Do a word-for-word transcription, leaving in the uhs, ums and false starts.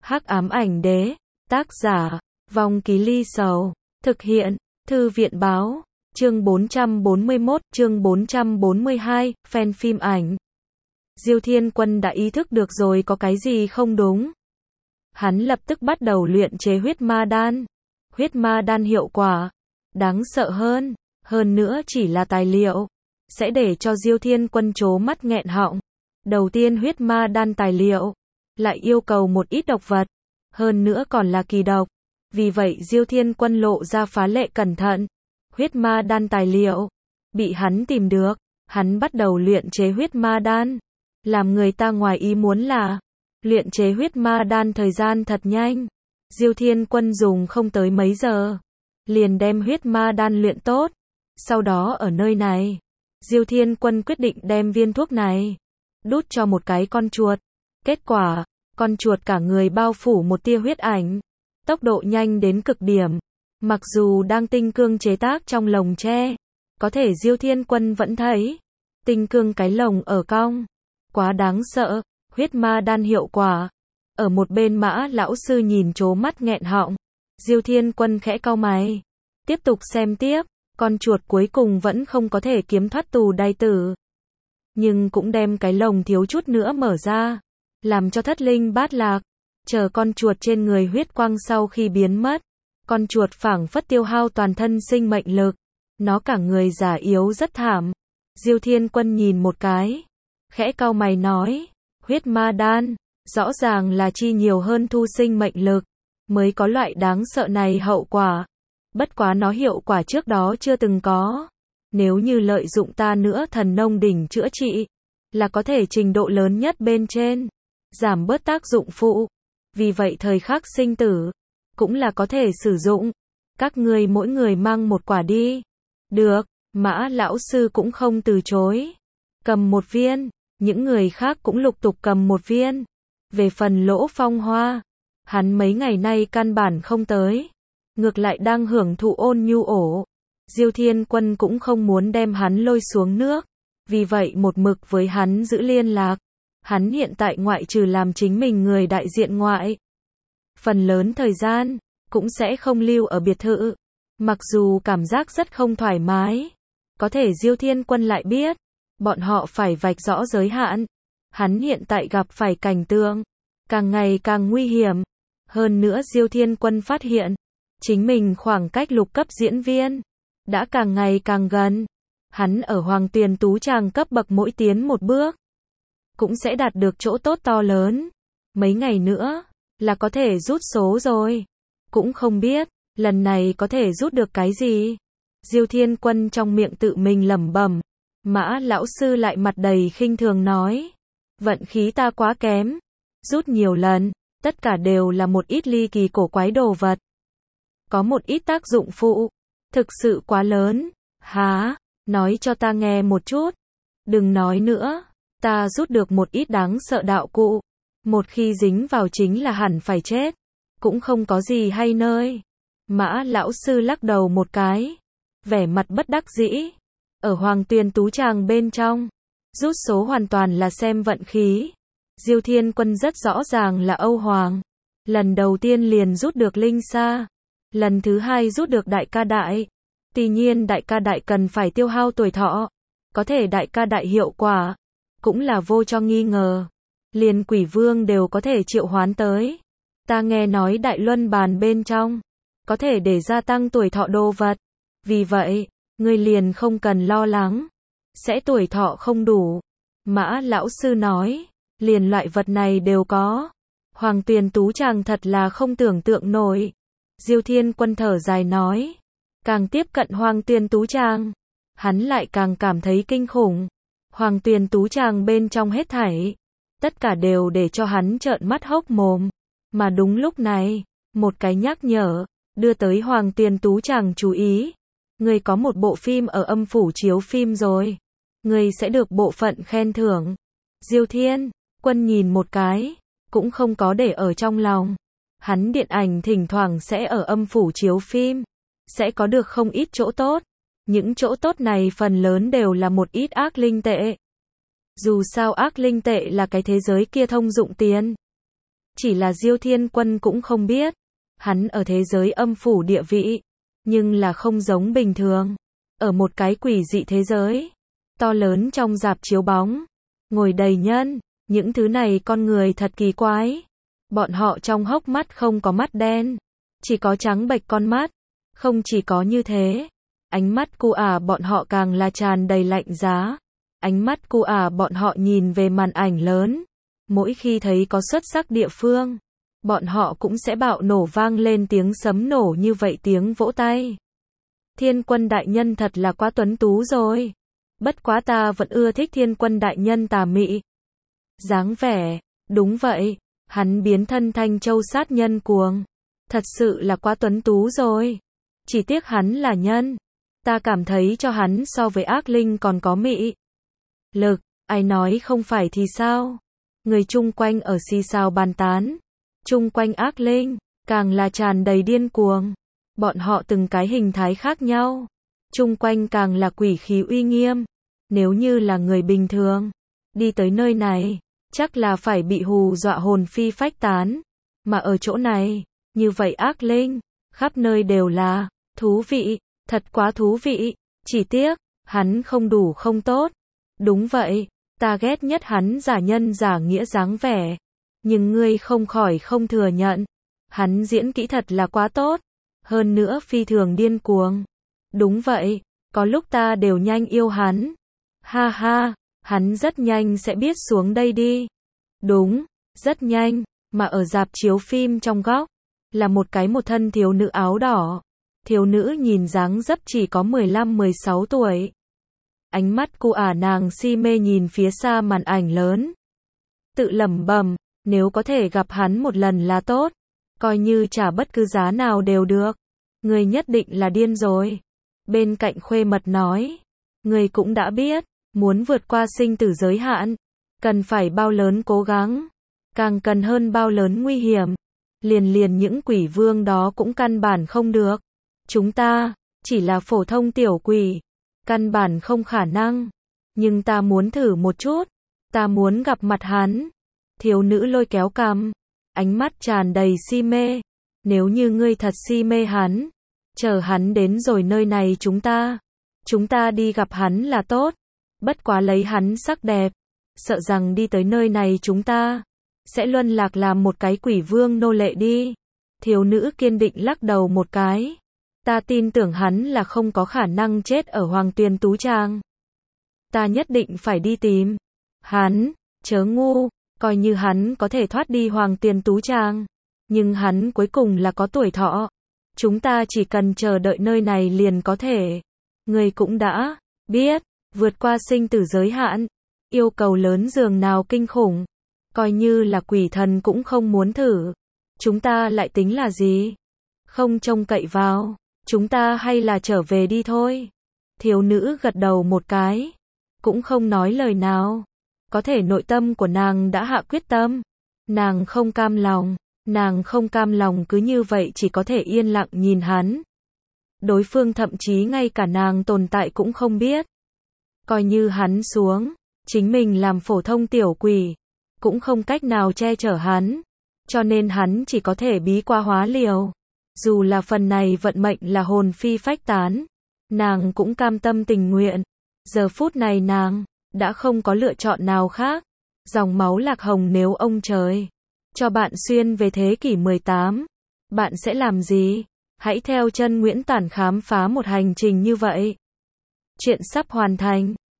Hắc ám ảnh đế, tác giả, Vong Ký Ly Sầu, thực hiện, Thư viện báo, chương bốn trăm bốn mươi mốt, chương bốn trăm bốn mươi hai, fan phim ảnh. Diêu Thiên Quân đã ý thức được rồi có cái gì không đúng. Hắn lập tức bắt đầu luyện chế huyết ma đan. Huyết ma đan hiệu quả đáng sợ hơn, hơn nữa chỉ là tài liệu, sẽ để cho Diêu Thiên Quân trố mắt nghẹn họng. Đầu tiên huyết ma đan tài liệu, lại yêu cầu một ít độc vật, hơn nữa còn là kỳ độc. Vì vậy Diêu Thiên Quân lộ ra phá lệ cẩn thận. Huyết ma đan tài liệu, bị hắn tìm được, hắn bắt đầu luyện chế huyết ma đan. Làm người ta ngoài ý muốn là, luyện chế huyết ma đan thời gian thật nhanh. Diêu Thiên Quân dùng không tới mấy giờ, liền đem huyết ma đan luyện tốt. Sau đó ở nơi này, Diêu Thiên Quân quyết định đem viên thuốc này đút cho một cái con chuột. Kết quả, con chuột cả người bao phủ một tia huyết ảnh, tốc độ nhanh đến cực điểm. Mặc dù đang tinh cương chế tác trong lồng tre, có thể Diêu Thiên Quân vẫn thấy tinh cương cái lồng ở cong. Quá đáng sợ, huyết ma đan hiệu quả. Ở một bên Mã lão sư nhìn trố mắt nghẹn họng. Diêu Thiên Quân khẽ cau mày, tiếp tục xem tiếp. Con chuột cuối cùng vẫn không có thể kiếm thoát tù đày tử, nhưng cũng đem cái lồng thiếu chút nữa mở ra, làm cho thất linh bát lạc. Chờ con chuột trên người huyết quang sau khi biến mất, con chuột phảng phất tiêu hao toàn thân sinh mệnh lực, nó cả người già yếu rất thảm. Diêu Thiên Quân nhìn một cái, khẽ cau mày nói, huyết ma đan, rõ ràng là chi nhiều hơn thu sinh mệnh lực, mới có loại đáng sợ này hậu quả. Bất quá nó hiệu quả trước đó chưa từng có. Nếu như lợi dụng ta nữa thần nông đỉnh chữa trị, là có thể trình độ lớn nhất bên trên, giảm bớt tác dụng phụ. Vì vậy thời khắc sinh tử, cũng là có thể sử dụng. Các ngươi mỗi người mang một quả đi. Được, Mã lão sư cũng không từ chối. Cầm một viên, những người khác cũng lục tục cầm một viên. Về phần Lỗ Phong Hoa, hắn mấy ngày nay căn bản không tới, ngược lại đang hưởng thụ ôn nhu ổ. Diêu Thiên Quân cũng không muốn đem hắn lôi xuống nước, vì vậy một mực với hắn giữ liên lạc. Hắn hiện tại ngoại trừ làm chính mình người đại diện ngoại, phần lớn thời gian cũng sẽ không lưu ở biệt thự. Mặc dù cảm giác rất không thoải mái, có thể Diêu Thiên Quân lại biết, bọn họ phải vạch rõ giới hạn. Hắn hiện tại gặp phải cảnh tượng càng ngày càng nguy hiểm. Hơn nữa Diêu Thiên Quân phát hiện, chính mình khoảng cách lục cấp diễn viên đã càng ngày càng gần. Hắn ở Hoàng Tuyền Tú Tràng cấp bậc mỗi tiến một bước, cũng sẽ đạt được chỗ tốt to lớn. Mấy ngày nữa là có thể rút số rồi. Cũng không biết lần này có thể rút được cái gì. Diêu Thiên Quân trong miệng tự mình lẩm bẩm. Mã lão sư lại mặt đầy khinh thường nói, vận khí ta quá kém, rút nhiều lần, tất cả đều là một ít ly kỳ cổ quái đồ vật, có một ít tác dụng phụ, thực sự quá lớn. Hả? Nói cho ta nghe một chút. Đừng nói nữa, ta rút được một ít đáng sợ đạo cụ, một khi dính vào chính là hẳn phải chết, cũng không có gì hay nơi. Mã lão sư lắc đầu một cái, vẻ mặt bất đắc dĩ. Ở Hoàng Tuyền Tú Tràng bên trong, rút số hoàn toàn là xem vận khí. Diêu Thiên Quân rất rõ ràng là Âu Hoàng, lần đầu tiên liền rút được Linh Sa, lần thứ hai rút được Đại Ca Đại. Tuy nhiên Đại Ca Đại cần phải tiêu hao tuổi thọ, có thể Đại Ca Đại hiệu quả cũng là vô cho nghi ngờ, liền quỷ vương đều có thể triệu hoán tới. Ta nghe nói Đại Luân Bàn bên trong có thể để gia tăng tuổi thọ đồ vật, vì vậy ngươi liền không cần lo lắng sẽ tuổi thọ không đủ. Mã lão sư nói, liền loại vật này đều có. Hoàng Tuyền Tú Tràng thật là không tưởng tượng nổi. Diêu Thiên Quân thở dài nói, càng tiếp cận Hoàng Tuyền Tú Tràng, hắn lại càng cảm thấy kinh khủng. Hoàng Tuyền Tú Tràng bên trong hết thảy, tất cả đều để cho hắn trợn mắt hốc mồm. Mà đúng lúc này, một cái nhắc nhở đưa tới Hoàng Tuyền Tú Tràng chú ý. Ngươi có một bộ phim ở âm phủ chiếu phim rồi, ngươi sẽ được bộ phận khen thưởng. Diêu Thiên Quân nhìn một cái, cũng không có để ở trong lòng. Hắn điện ảnh thỉnh thoảng sẽ ở âm phủ chiếu phim, sẽ có được không ít chỗ tốt. Những chỗ tốt này phần lớn đều là một ít ác linh tệ. Dù sao ác linh tệ là cái thế giới kia thông dụng tiền. Chỉ là Diêu Thiên Quân cũng không biết, hắn ở thế giới âm phủ địa vị, nhưng là không giống bình thường. Ở một cái quỷ dị thế giới, to lớn trong rạp chiếu bóng, ngồi đầy nhân, những thứ này con người thật kỳ quái. Bọn họ trong hốc mắt không có mắt đen, chỉ có trắng bệch con mắt. Không chỉ có như thế, ánh mắt cu ả bọn họ càng là tràn đầy lạnh giá. Ánh mắt cu ả bọn họ nhìn về màn ảnh lớn, mỗi khi thấy có xuất sắc địa phương, bọn họ cũng sẽ bạo nổ vang lên tiếng sấm nổ như vậy tiếng vỗ tay. Thiên Quân đại nhân thật là quá tuấn tú rồi. Bất quá ta vẫn ưa thích Thiên Quân đại nhân tà mị dáng vẻ. Đúng vậy, hắn biến thân Thanh Châu sát nhân cuồng, thật sự là quá tuấn tú rồi. Chỉ tiếc hắn là nhân, ta cảm thấy cho hắn so với ác linh còn có mị lực. Ai nói không phải thì sao? Người chung quanh ở xì xào bàn tán. Chung quanh ác linh, càng là tràn đầy điên cuồng. Bọn họ từng cái hình thái khác nhau. Chung quanh càng là quỷ khí uy nghiêm. Nếu như là người bình thường, đi tới nơi này, chắc là phải bị hù dọa hồn phi phách tán. Mà ở chỗ này, như vậy ác linh, khắp nơi đều là, thú vị, thật quá thú vị. Chỉ tiếc, hắn không đủ không tốt. Đúng vậy, ta ghét nhất hắn giả nhân giả nghĩa dáng vẻ. Nhưng ngươi không khỏi không thừa nhận, hắn diễn kỹ thật là quá tốt. Hơn nữa phi thường điên cuồng. Đúng vậy, có lúc ta đều nhanh yêu hắn. Ha ha, hắn rất nhanh sẽ biết xuống đây đi. Đúng, rất nhanh, mà ở rạp chiếu phim trong góc, là một cái một thân thiếu nữ áo đỏ. Thiếu nữ nhìn dáng dấp chỉ có mười lăm mười sáu tuổi. Ánh mắt cu ả nàng si mê nhìn phía xa màn ảnh lớn. Tự lẩm bẩm, nếu có thể gặp hắn một lần là tốt. Coi như trả bất cứ giá nào đều được. Người nhất định là điên rồi. Bên cạnh Khuê Mật nói. Người cũng đã biết, muốn vượt qua sinh tử giới hạn, cần phải bao lớn cố gắng, càng cần hơn bao lớn nguy hiểm. Liền liền những quỷ vương đó cũng căn bản không được. Chúng ta, chỉ là phổ thông tiểu quỷ, căn bản không khả năng. Nhưng ta muốn thử một chút, ta muốn gặp mặt hắn. Thiếu nữ lôi kéo cằm, ánh mắt tràn đầy si mê. Nếu như ngươi thật si mê hắn, chờ hắn đến rồi nơi này chúng ta, chúng ta đi gặp hắn là tốt. Bất quá lấy hắn sắc đẹp, sợ rằng đi tới nơi này chúng ta sẽ luân lạc làm một cái quỷ vương nô lệ đi. Thiếu nữ kiên định lắc đầu một cái. Ta tin tưởng hắn là không có khả năng chết ở Hoàng Tuyền Tú Trang. Ta nhất định phải đi tìm hắn. Chớ ngu, coi như hắn có thể thoát đi Hoàng Tuyền Tú Trang, nhưng hắn cuối cùng là có tuổi thọ. Chúng ta chỉ cần chờ đợi nơi này liền có thể. Người cũng đã biết, vượt qua sinh tử giới hạn, yêu cầu lớn dường nào kinh khủng. Coi như là quỷ thần cũng không muốn thử. Chúng ta lại tính là gì? Không trông cậy vào. Chúng ta hay là trở về đi thôi. Thiếu nữ gật đầu một cái, cũng không nói lời nào. Có thể nội tâm của nàng đã hạ quyết tâm. Nàng không cam lòng, nàng không cam lòng cứ như vậy chỉ có thể yên lặng nhìn hắn. Đối phương thậm chí ngay cả nàng tồn tại cũng không biết. Coi như hắn xuống, chính mình làm phổ thông tiểu quỷ, cũng không cách nào che chở hắn. Cho nên hắn chỉ có thể bí qua hóa liều. Dù là phần này vận mệnh là hồn phi phách tán, nàng cũng cam tâm tình nguyện. Giờ phút này nàng đã không có lựa chọn nào khác. Dòng máu lạc hồng nếu ông trời cho bạn xuyên về thế kỷ mười tám, bạn sẽ làm gì? Hãy theo chân Nguyễn Tản khám phá một hành trình như vậy. Chuyện sắp hoàn thành.